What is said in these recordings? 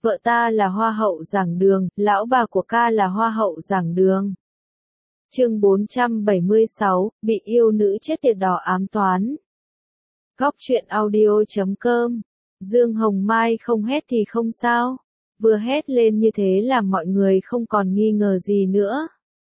Vợ ta là hoa hậu giảng đường, lão bà của ca là hoa hậu giảng đường. Chương 476, bị yêu nữ chết tiệt đỏ ám toán. Góc truyện audio.com. Dương Hồng Mai không hét thì không sao. Vừa hét lên như thế là mọi người không còn nghi ngờ gì nữa.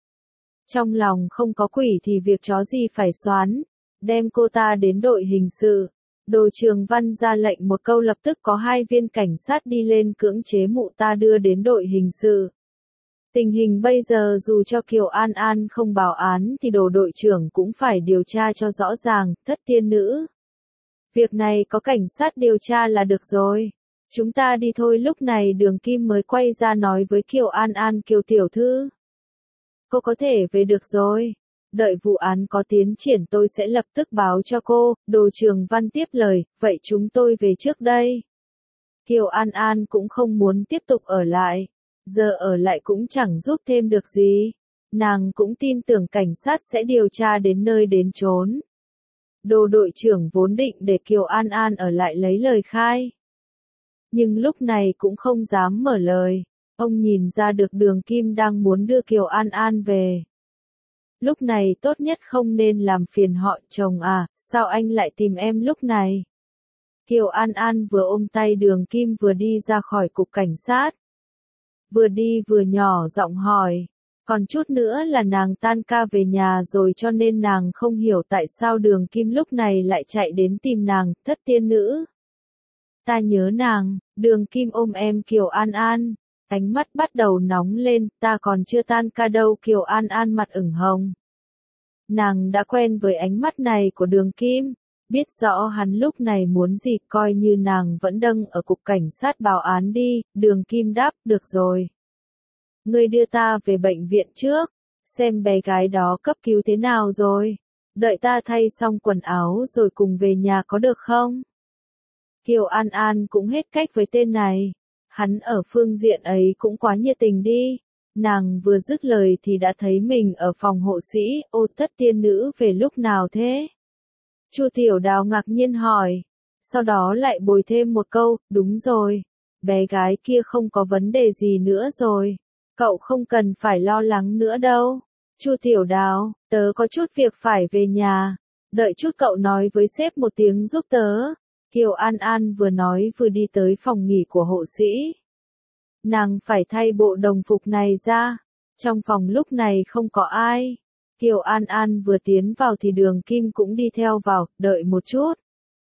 Trong lòng không có quỷ thì việc chó gì phải xoán. Đem cô ta đến đội hình sự. Đồ Trường Văn ra lệnh một câu lập tức có 2 viên cảnh sát đi lên cưỡng chế mụ ta đưa đến đội hình sự. Tình hình bây giờ dù cho Kiều An An không báo án thì đồ đội trưởng cũng phải điều tra cho rõ ràng, thất tiên nữ. Việc này có cảnh sát điều tra là được rồi. Chúng ta đi thôi. Lúc này Đường Kim mới quay ra nói với Kiều An An, Kiều tiểu thư. Cô có thể về được rồi. Đợi vụ án có tiến triển tôi sẽ lập tức báo cho cô. Đồ Trường Văn tiếp lời, vậy chúng tôi về trước đây. Kiều An An cũng không muốn tiếp tục ở lại. Giờ ở lại cũng chẳng giúp thêm được gì. Nàng cũng tin tưởng cảnh sát sẽ điều tra đến nơi đến chốn. Đồ đội trưởng vốn định để Kiều An An ở lại lấy lời khai. Nhưng lúc này cũng không dám mở lời. Ông nhìn ra được Đường Kim đang muốn đưa Kiều An An về. Lúc này tốt nhất không nên làm phiền họ. Chồng à, sao anh lại tìm em lúc này? Kiều An An vừa ôm tay Đường Kim vừa đi ra khỏi cục cảnh sát. Vừa đi vừa nhỏ giọng hỏi. Còn chút nữa là nàng tan ca về nhà rồi, cho nên nàng không hiểu tại sao Đường Kim lúc này lại chạy đến tìm nàng, thất tiên nữ. Ta nhớ nàng. Đường Kim ôm em Kiều An An. Ánh mắt bắt đầu nóng lên, ta còn chưa tan ca đâu. Kiều An An mặt ửng hồng. Nàng đã quen với ánh mắt này của Đường Kim. Biết rõ hắn lúc này muốn gì, coi như nàng vẫn đang ở cục cảnh sát báo án đi. Đường Kim đáp, được rồi. Ngươi đưa ta về bệnh viện trước, xem bé gái đó cấp cứu thế nào rồi. Đợi ta thay xong quần áo rồi cùng về nhà có được không? Kiều An An cũng hết cách với tên này. Hắn ở phương diện ấy cũng quá nhiệt tình đi. Nàng vừa dứt lời thì đã thấy mình ở phòng hộ sĩ. Ô, thất tiên nữ về lúc nào thế? Chu Tiểu Đào ngạc nhiên hỏi. Sau đó lại bồi thêm một câu, đúng rồi. Bé gái kia không có vấn đề gì nữa rồi. Cậu không cần phải lo lắng nữa đâu. Chu Tiểu Đào, tớ có chút việc phải về nhà. Đợi chút cậu nói với sếp một tiếng giúp tớ. Kiều An An vừa nói vừa đi tới phòng nghỉ của hộ sĩ. Nàng phải thay bộ đồng phục này ra. Trong phòng lúc này không có ai. Kiều An An vừa tiến vào thì Đường Kim cũng đi theo vào, đợi một chút.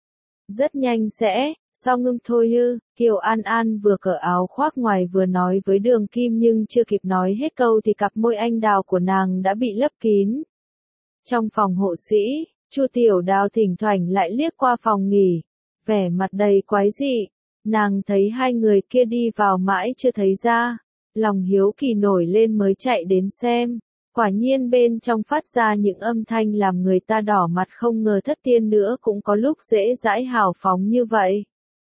Rất nhanh sẽ, sao ngưng thôi ư? Kiều An An vừa cởi áo khoác ngoài vừa nói với Đường Kim, nhưng chưa kịp nói hết câu thì cặp môi anh đào của nàng đã bị lấp kín. Trong phòng hộ sĩ, Chu Tiểu Đào thỉnh thoảng lại liếc qua phòng nghỉ, vẻ mặt đầy quái dị. Nàng thấy 2 người kia đi vào mãi chưa thấy ra, lòng hiếu kỳ nổi lên mới chạy đến xem. Quả nhiên bên trong phát ra những âm thanh làm người ta đỏ mặt, không ngờ thất tiên nữa cũng có lúc dễ dãi hào phóng như vậy.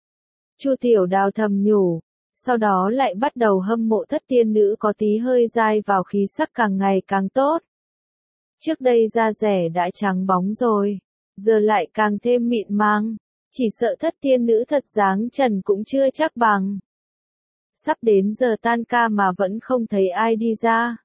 Chu Tiểu Đào thầm nhủ, sau đó lại bắt đầu hâm mộ thất tiên nữ có tí hơi dai vào, khí sắc càng ngày càng tốt. Trước đây da rẻ đã trắng bóng rồi, giờ lại càng thêm mịn màng, chỉ sợ thất tiên nữ thật dáng trần cũng chưa chắc bằng. Sắp đến giờ tan ca mà vẫn không thấy ai đi ra.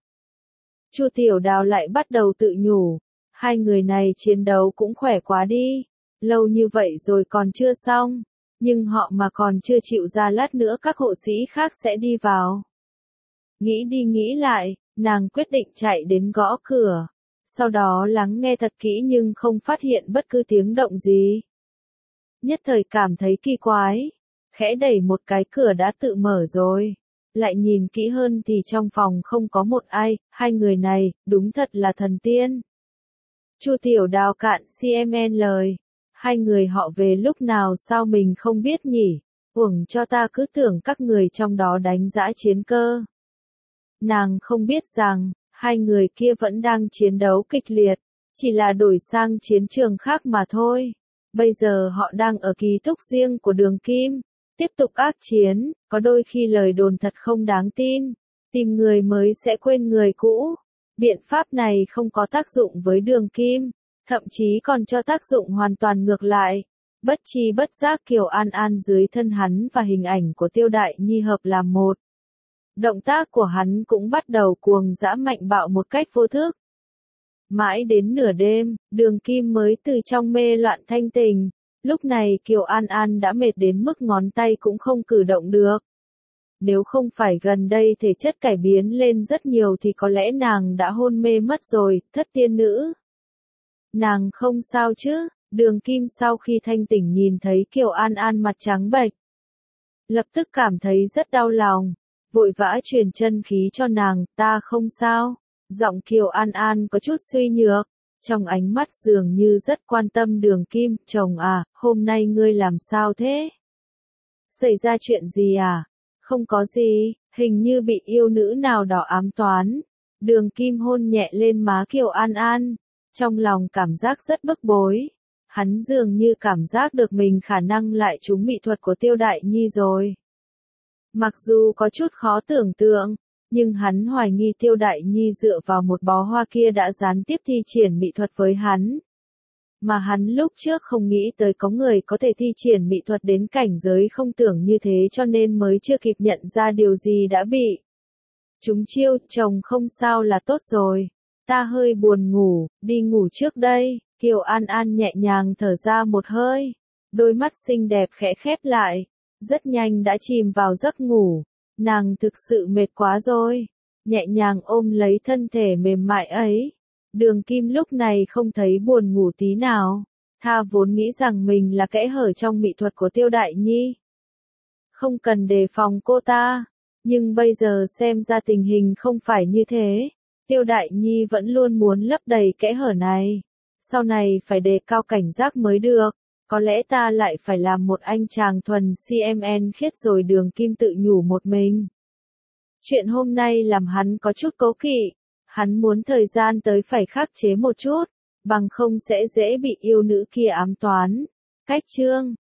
Chu Tiểu Đào lại bắt đầu tự nhủ, 2 người này chiến đấu cũng khỏe quá đi, lâu như vậy rồi còn chưa xong, nhưng họ mà còn chưa chịu ra, lát nữa các hộ sĩ khác sẽ đi vào. Nghĩ đi nghĩ lại, nàng quyết định chạy đến gõ cửa, sau đó lắng nghe thật kỹ nhưng không phát hiện bất cứ tiếng động gì. Nhất thời cảm thấy kỳ quái, khẽ đẩy một cái cửa đã tự mở rồi. Lại nhìn kỹ hơn thì trong phòng không có một ai, 2 người này, đúng thật là thần tiên. Chu Tiểu Đào cạn CMN lời. 2 người họ về lúc nào sao mình không biết nhỉ? Uổng cho ta cứ tưởng các người trong đó đánh dã chiến cơ. Nàng không biết rằng, 2 người kia vẫn đang chiến đấu kịch liệt, chỉ là đổi sang chiến trường khác mà thôi. Bây giờ họ đang ở ký túc riêng của Đường Kim. Tiếp tục ác chiến, có đôi khi lời đồn thật không đáng tin. Tìm người mới sẽ quên người cũ. Biện pháp này không có tác dụng với Đường Kim, thậm chí còn cho tác dụng hoàn toàn ngược lại. Bất chi bất giác Kiều An An dưới thân hắn và hình ảnh của Tiêu Đại Nhi hợp làm một. Động tác của hắn cũng bắt đầu cuồng dã mạnh bạo một cách vô thức. Mãi đến nửa đêm, Đường Kim mới từ trong mê loạn thanh tỉnh. Lúc này Kiều An An đã mệt đến mức ngón tay cũng không cử động được. Nếu không phải gần đây thể chất cải biến lên rất nhiều thì có lẽ nàng đã hôn mê mất rồi, thất tiên nữ. Nàng không sao chứ? Đường Kim sau khi thanh tỉnh nhìn thấy Kiều An An mặt trắng bệch, lập tức cảm thấy rất đau lòng, vội vã truyền chân khí cho nàng, ta không sao. Giọng Kiều An An có chút suy nhược, trong ánh mắt dường như rất quan tâm Đường Kim, chồng à, hôm nay ngươi làm sao thế? Xảy ra chuyện gì à? Không có gì, hình như bị yêu nữ nào đó ám toán. Đường Kim hôn nhẹ lên má Kiều An An, trong lòng cảm giác rất bức bối. Hắn dường như cảm giác được mình khả năng lại trúng mị thuật của Tiêu Đại Nhi rồi. Mặc dù có chút khó tưởng tượng, nhưng hắn hoài nghi Tiêu Đại Nhi dựa vào một bó hoa kia đã gián tiếp thi triển mị thuật với hắn. Mà hắn lúc trước không nghĩ tới có người có thể thi triển mị thuật đến cảnh giới không tưởng như thế cho nên mới chưa kịp nhận ra điều gì đã bị trúng chiêu. Chồng không sao là tốt rồi. Ta hơi buồn ngủ, đi ngủ trước đây. Kiều An An nhẹ nhàng thở ra một hơi. Đôi mắt xinh đẹp khẽ khép lại. Rất nhanh đã chìm vào giấc ngủ. Nàng thực sự mệt quá rồi. Nhẹ nhàng ôm lấy thân thể mềm mại ấy. Đường Kim lúc này không thấy buồn ngủ tí nào. Tha vốn nghĩ rằng mình là kẽ hở trong mị thuật của Tiêu Đại Nhi. Không cần đề phòng cô ta. Nhưng bây giờ xem ra tình hình không phải như thế. Tiêu Đại Nhi vẫn luôn muốn lấp đầy kẽ hở này. Sau này phải đề cao cảnh giác mới được. Có lẽ ta lại phải làm một anh chàng thuần CMN khiết rồi. Đường Kim tự nhủ một mình. Chuyện hôm nay làm hắn có chút cố kỵ. Hắn muốn thời gian tới phải khắc chế một chút, bằng không sẽ dễ bị yêu nữ kia ám toán. Cách chương